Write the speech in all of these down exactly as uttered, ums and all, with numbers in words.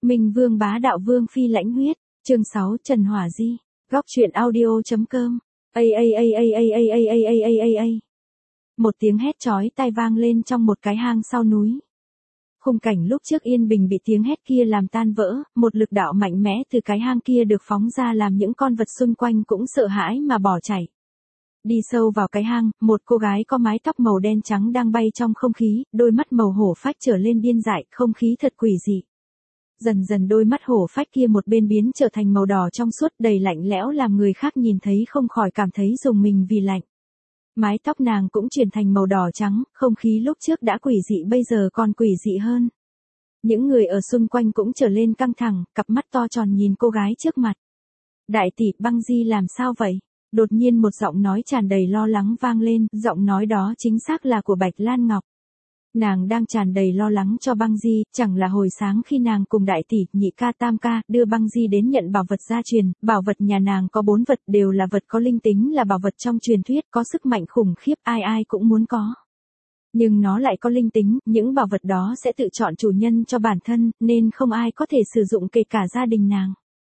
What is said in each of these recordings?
Minh Vương bá đạo vương phi lãnh huyết, chương sáu Trần Hỏa Di, góc truyện audio.com. A a a a a a a a a a a. Một tiếng hét chói tai vang lên trong một cái hang sau núi. Khung cảnh lúc trước yên bình bị tiếng hét kia làm tan vỡ, một lực đạo mạnh mẽ từ cái hang kia được phóng ra làm những con vật xung quanh cũng sợ hãi mà bỏ chạy. Đi sâu vào cái hang, một cô gái có mái tóc màu đen trắng đang bay trong không khí, đôi mắt màu hổ phách trở lên điên dại, không khí thật quỷ dị. Dần dần đôi mắt hổ phách kia một bên biến trở thành màu đỏ trong suốt đầy lạnh lẽo làm người khác nhìn thấy không khỏi cảm thấy rùng mình vì lạnh. Mái tóc nàng cũng chuyển thành màu đỏ trắng, không khí lúc trước đã quỷ dị bây giờ còn quỷ dị hơn. Những người ở xung quanh cũng trở lên căng thẳng, cặp mắt to tròn nhìn cô gái trước mặt. Đại tỷ, Băng Di làm sao vậy? Đột nhiên một giọng nói tràn đầy lo lắng vang lên, giọng nói đó chính xác là của Bạch Lan Ngọc. Nàng đang tràn đầy lo lắng cho Băng Di, chẳng là hồi sáng khi nàng cùng đại tỷ, nhị ca tam ca, đưa Băng Di đến nhận bảo vật gia truyền, bảo vật nhà nàng có bốn vật đều là vật có linh tính là bảo vật trong truyền thuyết, có sức mạnh khủng khiếp ai ai cũng muốn có. Nhưng nó lại có linh tính, những bảo vật đó sẽ tự chọn chủ nhân cho bản thân, nên không ai có thể sử dụng kể cả gia đình nàng.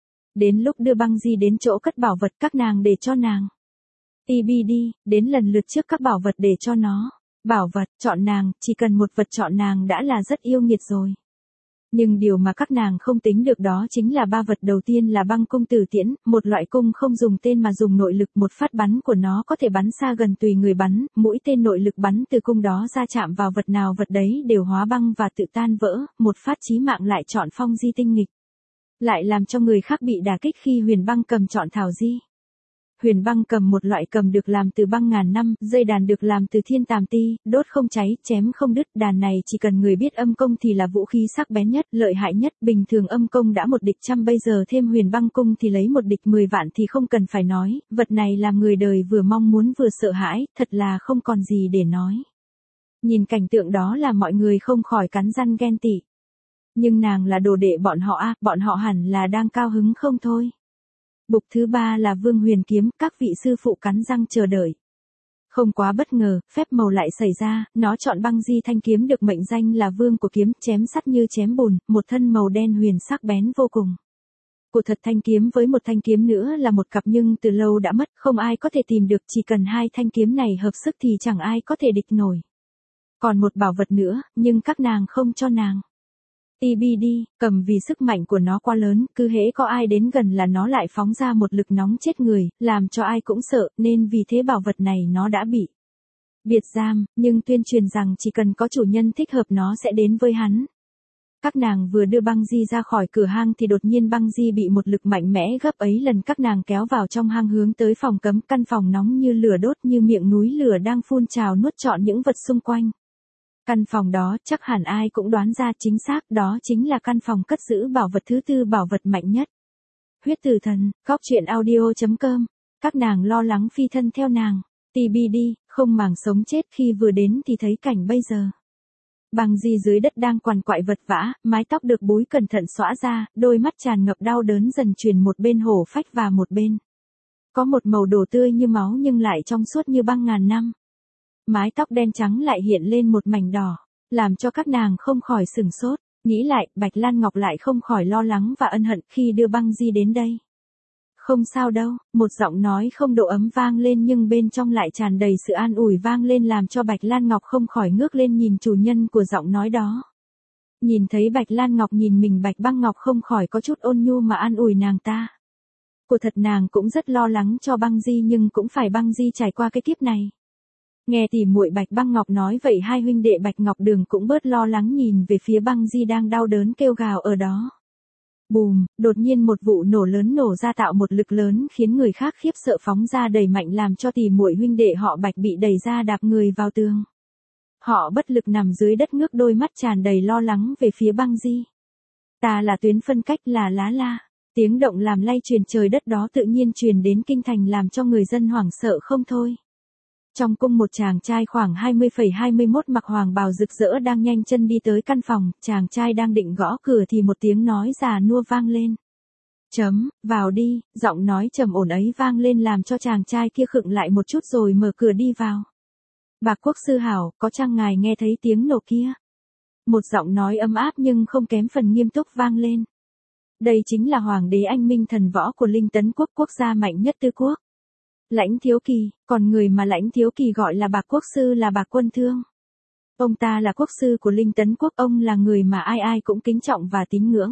Đến lúc đưa Băng Di đến chỗ cất bảo vật các nàng để cho nàng. tê bê đi, đến lần lượt trước các bảo vật để cho nó. Bảo vật, chọn nàng, chỉ cần một vật chọn nàng đã là rất yêu nghiệt rồi. Nhưng điều mà các nàng không tính được đó chính là ba vật đầu tiên là băng cung tử tiễn, một loại cung không dùng tên mà dùng nội lực, một phát bắn của nó có thể bắn xa gần tùy người bắn, mũi tên nội lực bắn từ cung đó ra chạm vào vật nào vật đấy đều hóa băng và tự tan vỡ, một phát chí mạng lại chọn phong di tinh nghịch. Lại làm cho người khác bị đả kích khi huyền băng cầm chọn thảo di. Huyền băng cầm một loại cầm được làm từ băng ngàn năm, dây đàn được làm từ thiên tàm ti, đốt không cháy, chém không đứt, đàn này chỉ cần người biết âm công thì là vũ khí sắc bén nhất, lợi hại nhất, bình thường âm công đã một địch trăm bây giờ thêm huyền băng cung thì lấy một địch mười vạn thì không cần phải nói, vật này làm người đời vừa mong muốn vừa sợ hãi, thật là không còn gì để nói. Nhìn cảnh tượng đó là mọi người không khỏi cắn răng ghen tị. Nhưng nàng là đồ đệ bọn họ a, bọn họ hẳn là đang cao hứng không thôi. Bục thứ ba là Vương Huyền kiếm, các vị sư phụ cắn răng chờ đợi. Không quá bất ngờ, phép màu lại xảy ra, nó chọn Băng Di thanh kiếm được mệnh danh là vương của kiếm, chém sắt như chém bùn, một thân màu đen huyền sắc bén vô cùng. Của thật thanh kiếm với một thanh kiếm nữa là một cặp nhưng từ lâu đã mất, không ai có thể tìm được, chỉ cần hai thanh kiếm này hợp sức thì chẳng ai có thể địch nổi. Còn một bảo vật nữa, nhưng các nàng không cho nàng. tê bê đi, cầm vì sức mạnh của nó quá lớn, cứ hễ có ai đến gần là nó lại phóng ra một lực nóng chết người, làm cho ai cũng sợ, nên vì thế bảo vật này nó đã bị biệt giam, nhưng tuyên truyền rằng chỉ cần có chủ nhân thích hợp nó sẽ đến với hắn. Các nàng vừa đưa Băng Di ra khỏi cửa hang thì đột nhiên Băng Di bị một lực mạnh mẽ gấp ấy lần các nàng kéo vào trong hang hướng tới phòng cấm, căn phòng nóng như lửa đốt như miệng núi lửa đang phun trào nuốt trọn những vật xung quanh. Căn phòng đó chắc hẳn ai cũng đoán ra chính xác đó chính là căn phòng cất giữ bảo vật thứ tư, bảo vật mạnh nhất. Huyết Tử Thần, góc truyện audio.com. Các nàng lo lắng phi thân theo nàng. tê bê đi, không màng sống chết khi vừa đến thì thấy cảnh bây giờ. Băng Di dưới đất đang quằn quại vật vã, mái tóc được búi cẩn thận xõa ra, đôi mắt tràn ngập đau đớn dần chuyển một bên hổ phách và một bên có một màu đỏ tươi như máu nhưng lại trong suốt như băng ngàn năm. Mái tóc đen trắng lại hiện lên một mảnh đỏ, làm cho các nàng không khỏi sửng sốt, nghĩ lại, Bạch Lan Ngọc lại không khỏi lo lắng và ân hận khi đưa Băng Di đến đây. Không sao đâu, một giọng nói không độ ấm vang lên nhưng bên trong lại tràn đầy sự an ủi vang lên làm cho Bạch Lan Ngọc không khỏi ngước lên nhìn chủ nhân của giọng nói đó. Nhìn thấy Bạch Lan Ngọc nhìn mình, Bạch Băng Ngọc không khỏi có chút ôn nhu mà an ủi nàng ta. Của thật nàng cũng rất lo lắng cho Băng Di nhưng cũng phải Băng Di trải qua cái kiếp này. Nghe tỉ muội Bạch Băng Ngọc nói vậy hai huynh đệ Bạch Ngọc Đường cũng bớt lo lắng nhìn về phía Băng Di đang đau đớn kêu gào ở đó. Bùm, đột nhiên một vụ nổ lớn nổ ra tạo một lực lớn khiến người khác khiếp sợ phóng ra đầy mạnh làm cho tỉ muội huynh đệ họ Bạch bị đẩy ra đạp người vào tường. Họ bất lực nằm dưới đất ngước đôi mắt tràn đầy lo lắng về phía Băng Di. Ta là tuyến phân cách là lá la. Tiếng động làm lay truyền trời đất đó tự nhiên truyền đến kinh thành làm cho người dân hoảng sợ không thôi. Trong cung một chàng trai khoảng hai mươi phẩy hai mươi mốt mặc hoàng bào rực rỡ đang nhanh chân đi tới căn phòng, chàng trai đang định gõ cửa thì một tiếng nói già nua vang lên. Chấm, vào đi, giọng nói trầm ổn ấy vang lên làm cho chàng trai kia khựng lại một chút rồi mở cửa đi vào. Bạc quốc sư hảo, có chăng ngài nghe thấy tiếng nổ kia? Một giọng nói ấm áp nhưng không kém phần nghiêm túc vang lên. Đây chính là hoàng đế anh minh thần võ của Linh Tấn quốc, quốc gia mạnh nhất Tư quốc. Lãnh Thiếu Kỳ, còn người mà Lãnh Thiếu Kỳ gọi là Bạc Quốc sư là Bạc Quân Thương. Ông ta là quốc sư của Linh Tấn quốc, ông là người mà ai ai cũng kính trọng và tín ngưỡng.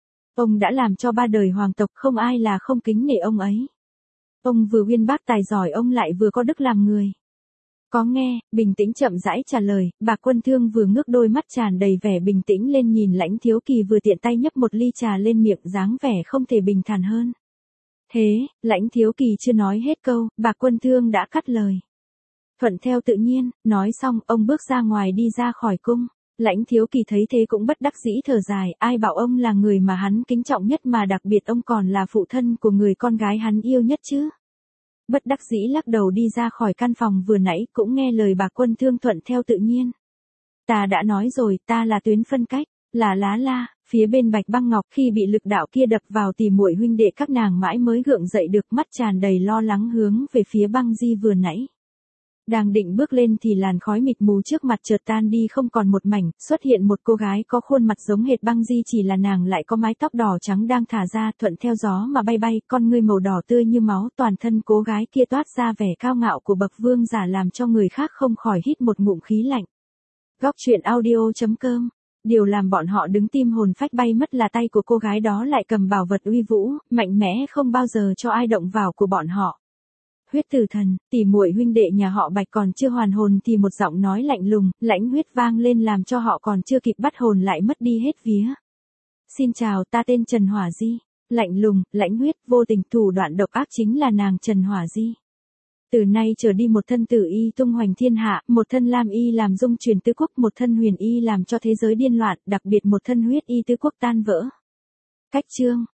Ông đã làm cho ba đời hoàng tộc, không ai là không kính nể ông ấy. Ông vừa uyên bác tài giỏi, ông lại vừa có đức làm người. Có nghe, bình tĩnh chậm rãi trả lời. Bạc Quân Thương vừa ngước đôi mắt tràn đầy vẻ bình tĩnh lên nhìn Lãnh Thiếu Kỳ, vừa tiện tay nhấp một ly trà lên miệng, dáng vẻ không thể bình thản hơn. Thế, Lãnh Thiếu Kỳ chưa nói hết câu, Bạc Quân Thương đã cắt lời. Thuận theo tự nhiên, nói xong, ông bước ra ngoài đi ra khỏi cung. Lãnh Thiếu Kỳ thấy thế cũng bất đắc dĩ thở dài, ai bảo ông là người mà hắn kính trọng nhất, mà đặc biệt ông còn là phụ thân của người con gái hắn yêu nhất chứ. Bất đắc dĩ lắc đầu đi ra khỏi căn phòng vừa nãy, cũng nghe lời Bạc Quân Thương thuận theo tự nhiên. Ta đã nói rồi, ta là tuyến phân cách, là lá la. Phía bên Bạch Băng Ngọc khi bị lực đạo kia đập vào thì muội huynh đệ các nàng mãi mới gượng dậy được, mắt tràn đầy lo lắng hướng về phía Băng Di vừa nãy. Đang định bước lên thì làn khói mịt mù trước mặt chợt tan đi không còn một mảnh, xuất hiện một cô gái có khuôn mặt giống hệt Băng Di, chỉ là nàng lại có mái tóc đỏ trắng đang thả ra, thuận theo gió mà bay bay, con ngươi màu đỏ tươi như máu, toàn thân cô gái kia toát ra vẻ cao ngạo của bậc vương giả, làm cho người khác không khỏi hít một ngụm khí lạnh. Góc truyện audio chấm com. Điều làm bọn họ đứng tim hồn phách bay mất là tay của cô gái đó lại cầm bảo vật uy vũ, mạnh mẽ không bao giờ cho ai động vào của bọn họ. Huyết Tử Thần, tỷ muội huynh đệ nhà họ Bạch còn chưa hoàn hồn thì một giọng nói lạnh lùng, lãnh huyết vang lên làm cho họ còn chưa kịp bắt hồn lại mất đi hết vía. Xin chào, ta tên Trần Hỏa Di. Lạnh lùng, lãnh huyết, vô tình, thủ đoạn độc ác chính là nàng Trần Hỏa Di. Từ nay trở đi một thân tử y tung hoành thiên hạ, một thân lam y làm dung truyền tứ quốc, một thân huyền y làm cho thế giới điên loạn, đặc biệt một thân huyết y tứ quốc tan vỡ. Cách chương.